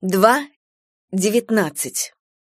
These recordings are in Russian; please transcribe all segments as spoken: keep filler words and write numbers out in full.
два девятнадцать.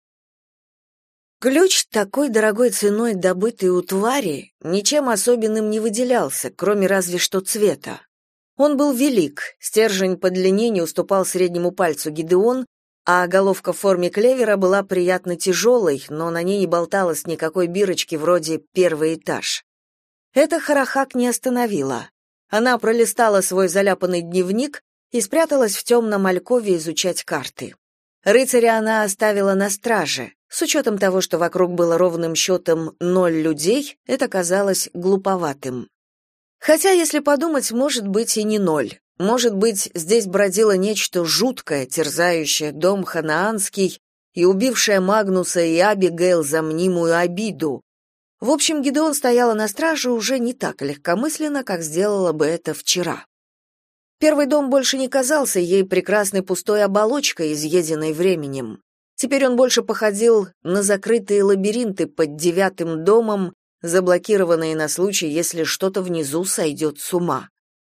Ключ, такой дорогой ценой добытый у твари, ничем особенным не выделялся, кроме разве что цвета. Он был велик, стержень по длине не уступал среднему пальцу Гидеон, а головка в форме клевера была приятно тяжелой, но на ней не болталось никакой бирочки вроде «первый этаж». Это Харахак не остановило. Она пролистала свой заляпанный дневник и спряталась в темном алькове изучать карты. Рыцаря она оставила на страже. С учетом того, что вокруг было ровным счетом ноль людей, это казалось глуповатым. Хотя, если подумать, может быть и не ноль. Может быть, здесь бродило нечто жуткое, терзающее дом ханаанский и убившее Магнуса и Абигейл за мнимую обиду. В общем, Гидеон стояла на страже уже не так легкомысленно, как сделала бы это вчера. Первый дом больше не казался ей прекрасной пустой оболочкой, изъеденной временем. Теперь он больше походил на закрытые лабиринты под девятым домом, заблокированные на случай, если что-то внизу сойдет с ума.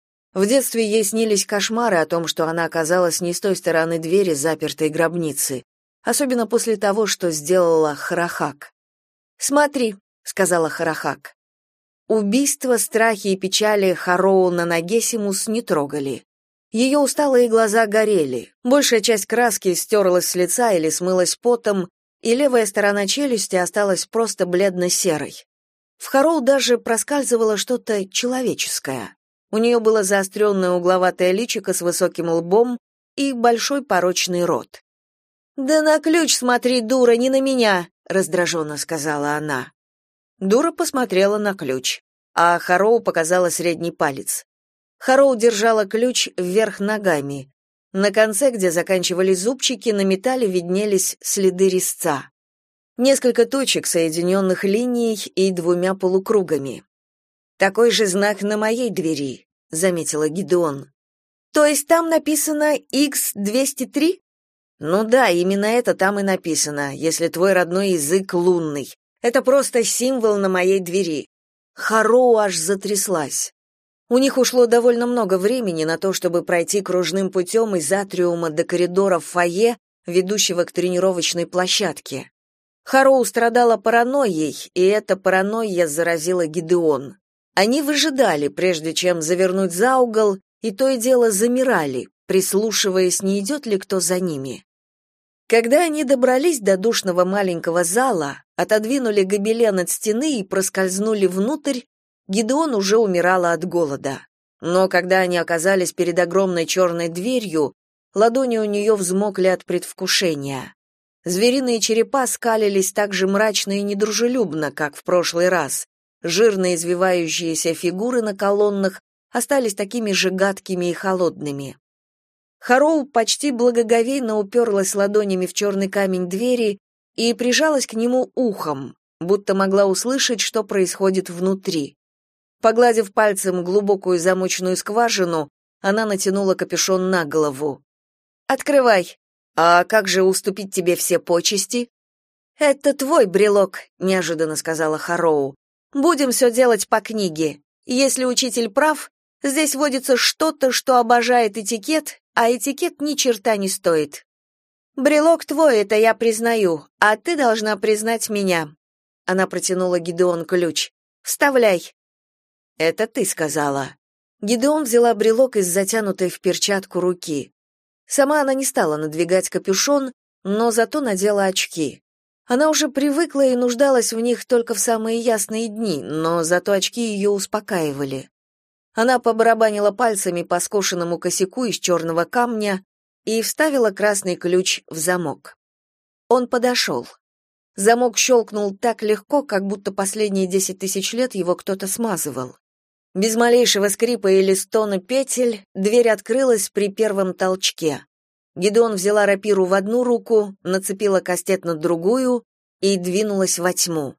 В детстве ей снились кошмары о том, что она оказалась не с той стороны двери запертой гробницы, особенно после того, что сделала Харахак. «Смотри», — сказала Харахак. Убийства, страхи и печали Хароуна Нагесимус не трогали. Ее усталые глаза горели, большая часть краски стерлась с лица или смылась потом, и левая сторона челюсти осталась просто бледно-серой. В Хароу даже проскальзывало что-то человеческое. У нее было заостренное угловатое личико с высоким лбом и большой порочный рот. «Да на ключ смотри, дура, не на меня!» — раздраженно сказала она. Дура посмотрела на ключ, а Хароу показала средний палец. Хароу держала ключ вверх ногами. На конце, где заканчивались зубчики, на металле виднелись следы резца. Несколько точек, соединенных линией и двумя полукругами. «Такой же знак на моей двери», — заметила Гидеон. «То есть там написано икс двести три?» «Ну да, именно это там и написано, если твой родной язык лунный. Это просто символ на моей двери». Хароу аж затряслась. У них ушло довольно много времени на то, чтобы пройти кружным путем из атриума до коридора в фойе, ведущего к тренировочной площадке. Хароу страдала паранойей, и эта паранойя заразила Гидеон. Они выжидали, прежде чем завернуть за угол, и то и дело замирали, прислушиваясь, не идет ли кто за ними. Когда они добрались до душного маленького зала, отодвинули гобелен от стены и проскользнули внутрь, Гидеон уже умирала от голода. Но когда они оказались перед огромной черной дверью, ладони у нее взмокли от предвкушения. Звериные черепа скалились так же мрачно и недружелюбно, как в прошлый раз. Жирные извивающиеся фигуры на колоннах остались такими же гадкими и холодными. Хароу почти благоговейно уперлась ладонями в черный камень двери и прижалась к нему ухом, будто могла услышать, что происходит внутри. Погладив пальцем глубокую замочную скважину, она натянула капюшон на голову. «Открывай. А как же уступить тебе все почести?» «Это твой брелок», — неожиданно сказала Хароу. «Будем все делать по книге. Если учитель прав, здесь водится что-то, что обожает этикет, а этикет ни черта не стоит. Брелок твой, это я признаю, а ты должна признать меня». Она протянула Гидеон ключ. «Вставляй». «Это ты сказала». Гидеон взяла брелок из затянутой в перчатку руки. Сама она не стала надвигать капюшон, но зато надела очки. Она уже привыкла и нуждалась в них только в самые ясные дни, но зато очки ее успокаивали. Она побарабанила пальцами по скошенному косяку из черного камня и вставила красный ключ в замок. Он подошел. Замок щелкнул так легко, как будто последние десять тысяч лет его кто-то смазывал. Без малейшего скрипа или стона петель дверь открылась при первом толчке. Гидеон взяла рапиру в одну руку, нацепила кастет на другую и двинулась во тьму.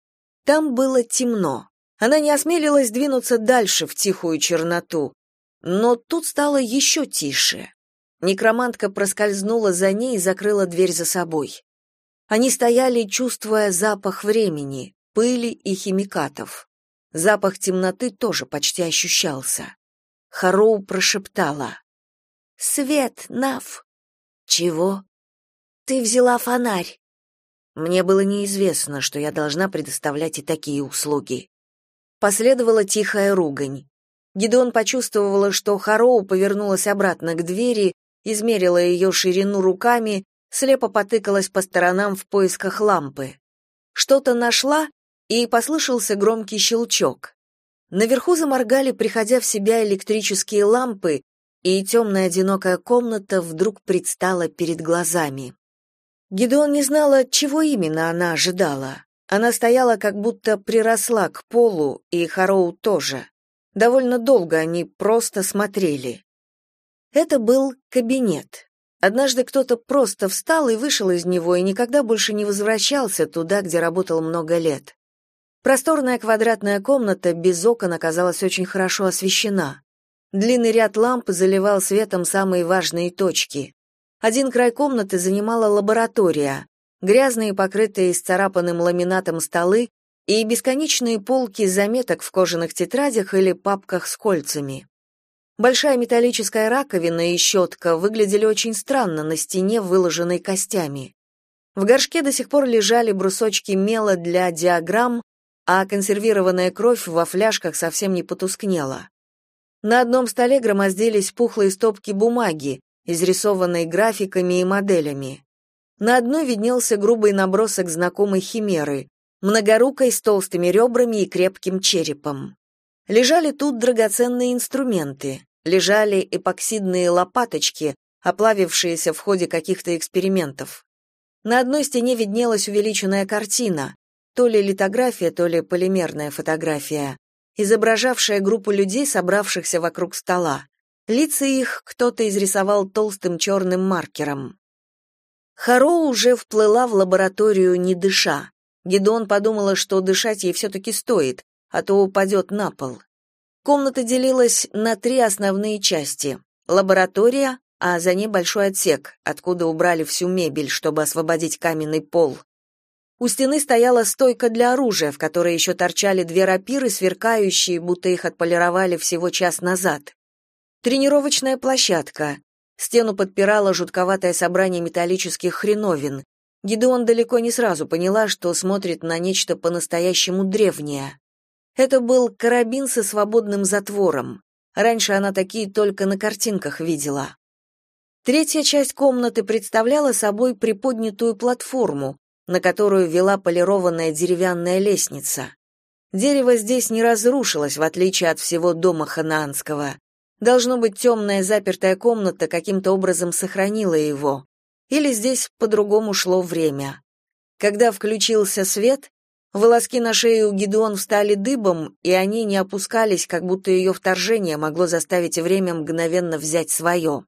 Там было темно. Она не осмелилась двинуться дальше в тихую черноту. Но тут стало еще тише. Некромантка проскользнула за ней и закрыла дверь за собой. Они стояли, чувствуя запах времени, пыли и химикатов. Запах темноты тоже почти ощущался. Хароу прошептала: «Свет, Нав!» Чего? Ты взяла фонарь. Мне было неизвестно, что я должна предоставлять и такие услуги. Последовала тихая ругань. Гидеон почувствовала, что Хароу повернулась обратно к двери, измерила ее ширину руками, слепо потыкалась по сторонам в поисках лампы. Что-то нашла, и послышался громкий щелчок. Наверху заморгали, приходя в себя, электрические лампы, и темная одинокая комната вдруг предстала перед глазами. Гидеон не знала, чего именно она ожидала. Она стояла, как будто приросла к полу, и Хароу тоже. Довольно долго они просто смотрели. Это был кабинет. Однажды кто-то просто встал и вышел из него, и никогда больше не возвращался туда, где работал много лет. Просторная квадратная комната без окон оказалась очень хорошо освещена. Длинный ряд ламп заливал светом самые важные точки. Один край комнаты занимала лаборатория, грязные, покрытые исцарапанным ламинатом столы и бесконечные полки заметок в кожаных тетрадях или папках с кольцами. Большая металлическая раковина и щетка выглядели очень странно на стене, выложенной костями. В горшке до сих пор лежали брусочки мела для диаграмм, а консервированная кровь во фляжках совсем не потускнела. На одном столе громоздились пухлые стопки бумаги, изрисованные графиками и моделями. На одной виднелся грубый набросок знакомой химеры, многорукой с толстыми ребрами и крепким черепом. Лежали тут драгоценные инструменты, лежали эпоксидные лопаточки, оплавившиеся в ходе каких-то экспериментов. На одной стене виднелась увеличенная картина, то ли литография, то ли полимерная фотография, изображавшая группу людей, собравшихся вокруг стола. Лица их кто-то изрисовал толстым черным маркером. Хароу уже вплыла в лабораторию, не дыша. Гидеон подумала, что дышать ей все-таки стоит, а то упадет на пол. Комната делилась на три основные части. Лаборатория, а за ней большой отсек, откуда убрали всю мебель, чтобы освободить каменный пол. У стены стояла стойка для оружия, в которой еще торчали две рапиры, сверкающие, будто их отполировали всего час назад. Тренировочная площадка. Стену подпирало жутковатое собрание металлических хреновин. Гидеон далеко не сразу поняла, что смотрит на нечто по-настоящему древнее. Это был карабин со свободным затвором. Раньше она такие только на картинках видела. Третья часть комнаты представляла собой приподнятую платформу, на которую вела полированная деревянная лестница. Дерево здесь не разрушилось, в отличие от всего дома ханаанского. Должно быть, темная запертая комната каким-то образом сохранила его. Или здесь по-другому шло время. Когда включился свет, волоски на шее у Гидеон встали дыбом, и они не опускались, как будто ее вторжение могло заставить время мгновенно взять свое.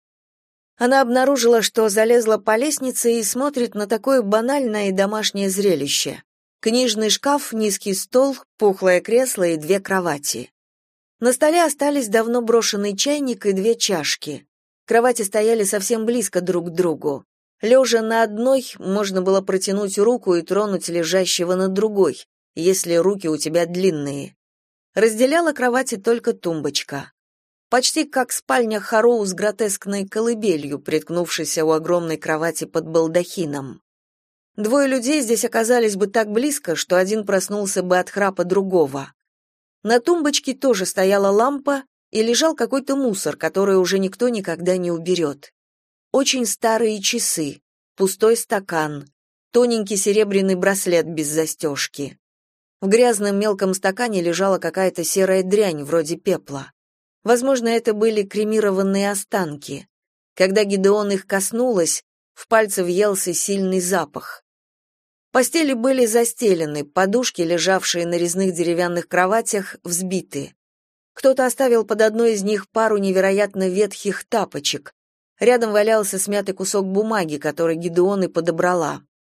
Она обнаружила, что залезла по лестнице и смотрит на такое банальное и домашнее зрелище. Книжный шкаф, низкий стол, пухлое кресло и две кровати. На столе остались давно брошенный чайник и две чашки. Кровати стояли совсем близко друг к другу. Лежа на одной, можно было протянуть руку и тронуть лежащего на другой, если руки у тебя длинные. Разделяла кровати только тумбочка. Почти как спальня Хароу с гротескной колыбелью, приткнувшейся у огромной кровати под балдахином. Двое людей здесь оказались бы так близко, что один проснулся бы от храпа другого. На тумбочке тоже стояла лампа и лежал какой-то мусор, который уже никто никогда не уберет. Очень старые часы, пустой стакан, тоненький серебряный браслет без застежки. В грязном мелком стакане лежала какая-то серая дрянь, вроде пепла. Возможно, это были кремированные останки. Когда Гидеон их коснулась, в пальцы въелся сильный запах. Постели были застелены, подушки, лежавшие на резных деревянных кроватях, взбиты. Кто-то оставил под одной из них пару невероятно ветхих тапочек. Рядом валялся смятый кусок бумаги, который Гидеон и подобрала.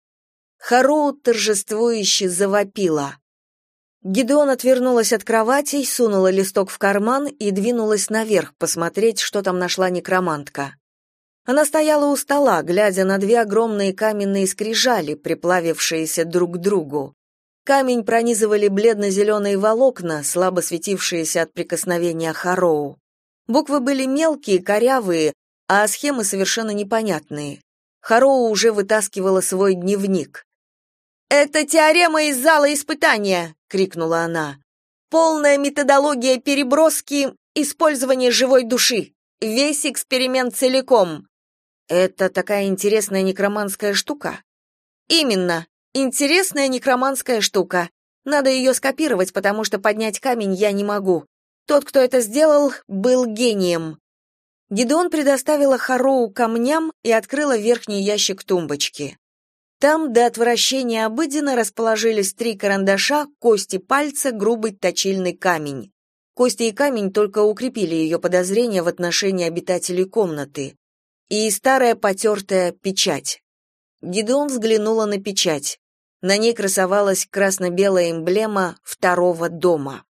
Хароу торжествующе завопила. Гидеон отвернулась от кровати, сунула листок в карман и двинулась наверх посмотреть, что там нашла некромантка. Она стояла у стола, глядя на две огромные каменные скрижали, приплавившиеся друг к другу. Камень пронизывали бледно-зеленые волокна, слабо светившиеся от прикосновения Хароу. Буквы были мелкие, корявые, а схемы совершенно непонятные. Хароу уже вытаскивала свой дневник. «Это теорема из зала испытания!» — крикнула она. «Полная методология переброски, использование живой души. Весь эксперимент целиком». «Это такая интересная некроманская штука?» «Именно. Интересная некроманская штука. Надо ее скопировать, потому что поднять камень я не могу. Тот, кто это сделал, был гением». Гидеон предоставила Хароу камням и открыла верхний ящик тумбочки. Там до отвращения обыденно расположились три карандаша, кости пальца, грубый точильный камень. Кости и камень только укрепили ее подозрения в отношении обитателей комнаты. И старая потертая печать. Гидеон взглянула на печать. На ней красовалась красно-белая эмблема второго дома.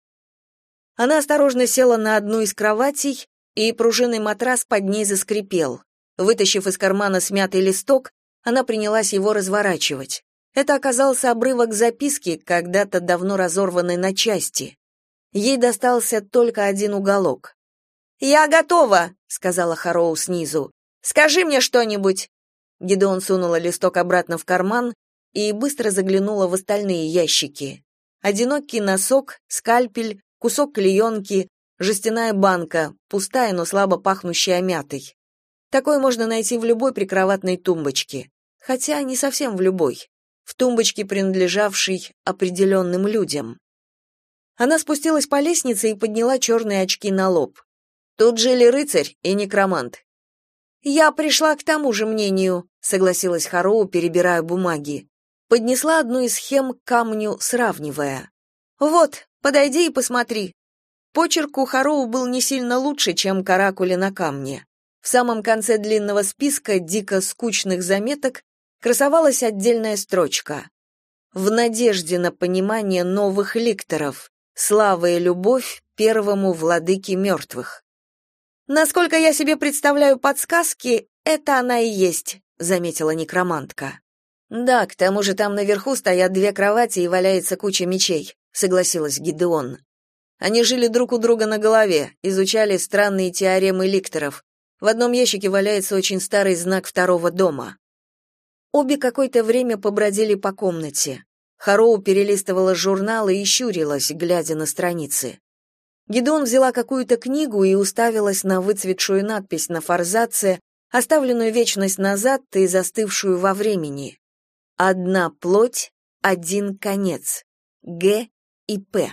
Она осторожно села на одну из кроватей, и пружинный матрас под ней заскрипел. Вытащив из кармана смятый листок, она принялась его разворачивать. Это оказался обрывок записки, когда-то давно разорванной на части. Ей достался только один уголок. «Я готова», — сказала Хароу снизу. «Скажи мне что-нибудь». Гидеон сунула листок обратно в карман и быстро заглянула в остальные ящики. Одинокий носок, скальпель, кусок клеенки, жестяная банка, пустая, но слабо пахнущая мятой. Такое можно найти в любой прикроватной тумбочке. Хотя не совсем в любой. В тумбочке, принадлежавшей определенным людям. Она спустилась по лестнице и подняла черные очки на лоб. Тут жили рыцарь и некромант. «Я пришла к тому же мнению», — согласилась Хароу, перебирая бумаги. Поднесла одну из схем к камню, сравнивая. «Вот, подойди и посмотри». Почерк у Хароу был не сильно лучше, чем каракули на камне. В самом конце длинного списка дико скучных заметок красовалась отдельная строчка. «В надежде на понимание новых ликторов. Слава и любовь первому владыке мертвых». «Насколько я себе представляю подсказки, это она и есть», — заметила некромантка. «Да, к тому же там наверху стоят две кровати и валяется куча мечей», — согласилась Гидеон. Они жили друг у друга на голове, изучали странные теоремы ликторов. В одном ящике валяется очень старый знак второго дома. Обе какое-то время побродили по комнате. Хароу перелистывала журналы и щурилась, глядя на страницы. Гидеон взяла какую-то книгу и уставилась на выцветшую надпись на форзаце, оставленную вечность назад и застывшую во времени. «Одна плоть, один конец. Г и П».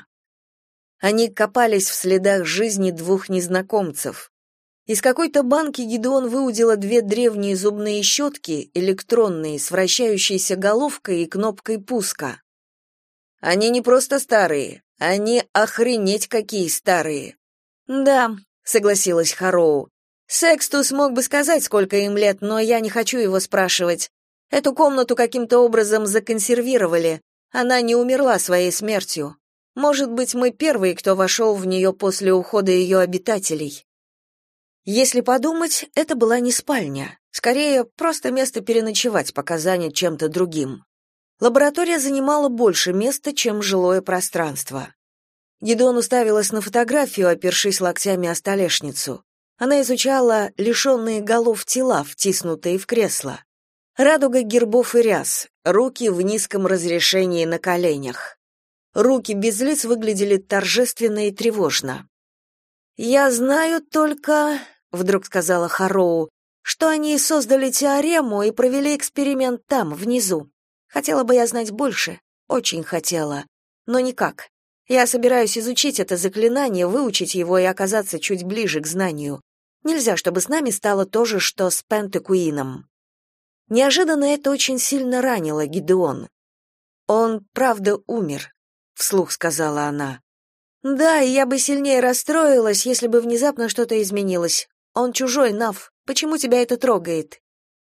Они копались в следах жизни двух незнакомцев. Из какой-то банки Гидеон выудила две древние зубные щетки, электронные, с вращающейся головкой и кнопкой пуска. Они не просто старые, они охренеть какие старые. Да, согласилась Хароу. Секстус мог бы сказать, сколько им лет, но я не хочу его спрашивать. Эту комнату каким-то образом законсервировали. Она не умерла своей смертью. Может быть, мы первые, кто вошел в нее после ухода ее обитателей. Если подумать, это была не спальня, скорее просто место переночевать, пока занят чем-то другим. Лаборатория занимала больше места, чем жилое пространство. Гидеон уставилась на фотографию, опершись локтями о столешницу. Она изучала лишенные голов тела, втиснутые в кресло. Радуга гербов и ряс, руки в низком разрешении на коленях. Руки без лиц выглядели торжественно и тревожно. «Я знаю только...» — вдруг сказала Хароу, «что они создали теорему и провели эксперимент там, внизу. Хотела бы я знать больше, очень хотела, но никак. Я собираюсь изучить это заклинание, выучить его и оказаться чуть ближе к знанию. Нельзя, чтобы с нами стало то же, что с Пентекуином». Неожиданно это очень сильно ранило Гидеон. «Он, правда, умер», — вслух сказала она. «Да, и я бы сильнее расстроилась, если бы внезапно что-то изменилось. Он чужой, Нав. Почему тебя это трогает?»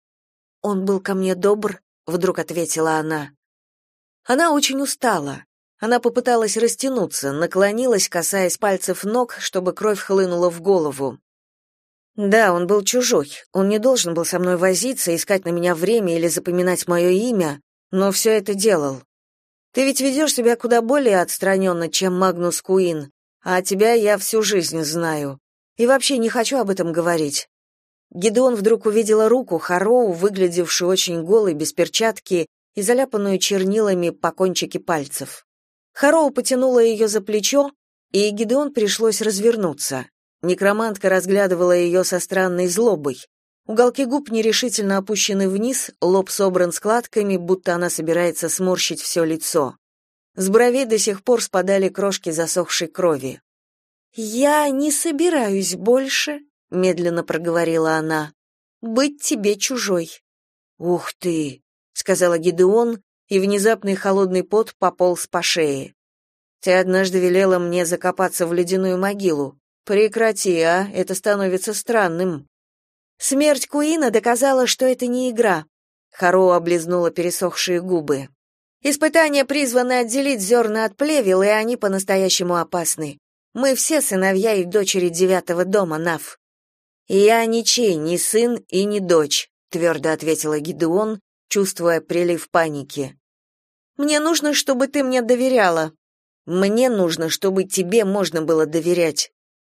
«Он был ко мне добр», — вдруг ответила она. Она очень устала. Она попыталась растянуться, наклонилась, касаясь пальцев ног, чтобы кровь хлынула в голову. «Да, он был чужой. Он не должен был со мной возиться, искать на меня время или запоминать мое имя, но все это делал. Ты ведь ведешь себя куда более отстраненно, чем Магнус Куин, а тебя я всю жизнь знаю. И вообще не хочу об этом говорить». Гидеон вдруг увидела руку Хароу, выглядевшую очень голой, без перчатки и заляпанную чернилами по кончике пальцев. Хароу потянула ее за плечо, и Гидеон пришлось развернуться. Некромантка разглядывала ее со странной злобой. Уголки губ нерешительно опущены вниз, лоб собран складками, будто она собирается сморщить все лицо. С бровей до сих пор спадали крошки засохшей крови. «Я не собираюсь больше», — медленно проговорила она, — «быть тебе чужой». «Ух ты», — сказала Гидеон, и внезапный холодный пот пополз по шее. «Ты однажды велела мне закопаться в ледяную могилу. Прекрати, а, это становится странным». «Смерть Куина доказала, что это не игра», — Хароу облизнула пересохшие губы. «Испытания призваны отделить зерна от плевел, и они по-настоящему опасны. Мы все сыновья и дочери девятого дома, Нав». «Я ничей, ни сын и ни дочь», — твердо ответила Гидеон, чувствуя прилив паники. «Мне нужно, чтобы ты мне доверяла». «Мне нужно, чтобы тебе можно было доверять».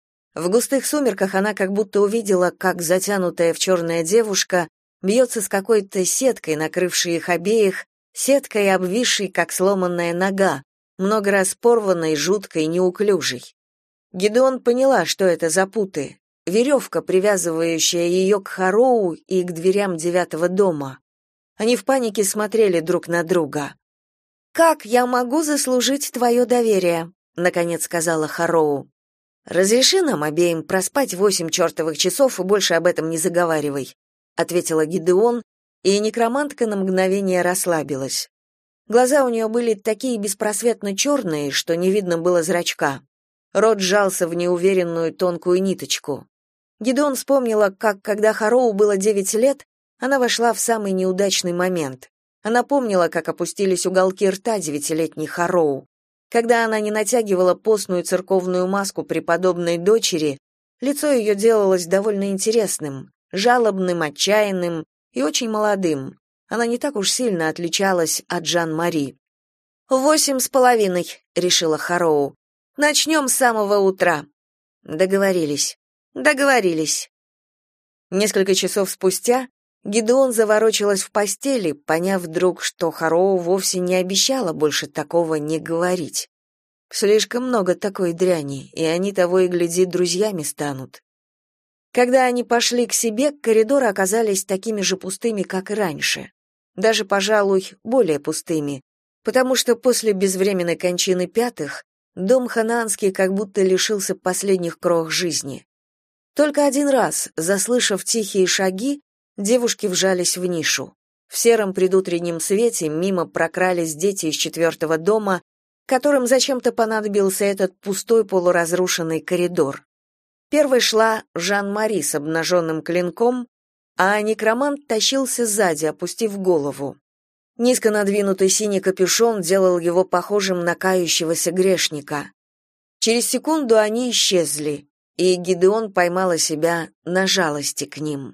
В густых сумерках она как будто увидела, как затянутая в черная девушка бьется с какой-то сеткой, накрывшей их обеих, сеткой, обвисшей, как сломанная нога, много раз порванной, жуткой, неуклюжей. Гидеон поняла, что это за путы, веревка, привязывающая ее к Хароу и к дверям девятого дома. Они в панике смотрели друг на друга. «Как я могу заслужить твое доверие?» — наконец сказала Хароу. «Разреши нам обеим проспать восемь чертовых часов и больше об этом не заговаривай», — ответила Гидеон, и некромантка на мгновение расслабилась. Глаза у нее были такие беспросветно черные, что не видно было зрачка. Рот сжался в неуверенную тонкую ниточку. Гидеон вспомнила, как, когда Хароу было девять лет, она вошла в самый неудачный момент. Она помнила, как опустились уголки рта девятилетней Хароу. Когда она не натягивала постную церковную маску преподобной дочери, лицо ее делалось довольно интересным, жалобным, отчаянным и очень молодым. Она не так уж сильно отличалась от Жан-Мари. «Восемь с половиной», — решила Хароу. «Начнем с самого утра». Договорились. Договорились. Несколько часов спустя Гидеон заворочилась в постели, поняв вдруг, что Хароу вовсе не обещала больше такого не говорить. Слишком много такой дряни, и они того и гляди друзьями станут. Когда они пошли к себе, коридоры оказались такими же пустыми, как и раньше. Даже, пожалуй, более пустыми, потому что после безвременной кончины пятых дом ханаанский как будто лишился последних крох жизни. Только один раз, заслышав тихие шаги, девушки вжались в нишу. В сером предутреннем свете мимо прокрались дети из четвертого дома, которым зачем-то понадобился этот пустой полуразрушенный коридор. Первой шла Жан-Мари с обнаженным клинком, а некромант тащился сзади, опустив голову. Низко надвинутый синий капюшон делал его похожим на кающегося грешника. Через секунду они исчезли, и Гидеон поймала себя на жалости к ним.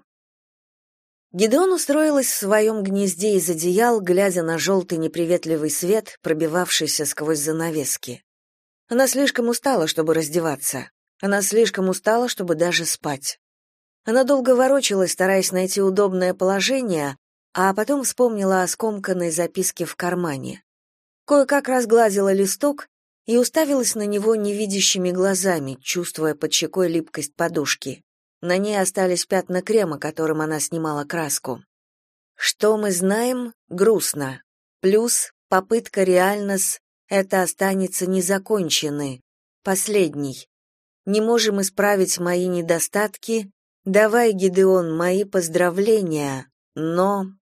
Гидеон устроилась в своем гнезде из одеял, глядя на желтый неприветливый свет, пробивавшийся сквозь занавески. Она слишком устала, чтобы раздеваться. Она слишком устала, чтобы даже спать. Она долго ворочалась, стараясь найти удобное положение, а потом вспомнила о скомканной записке в кармане. Кое-как разгладила листок и уставилась на него невидящими глазами, чувствуя под щекой липкость подушки. На ней остались пятна крема, которым она снимала краску. Что мы знаем? Грустно. Плюс попытка реальность — это останется незаконченной. Последний. Не можем исправить мои недостатки. Давай, Гидеон, мои поздравления, но...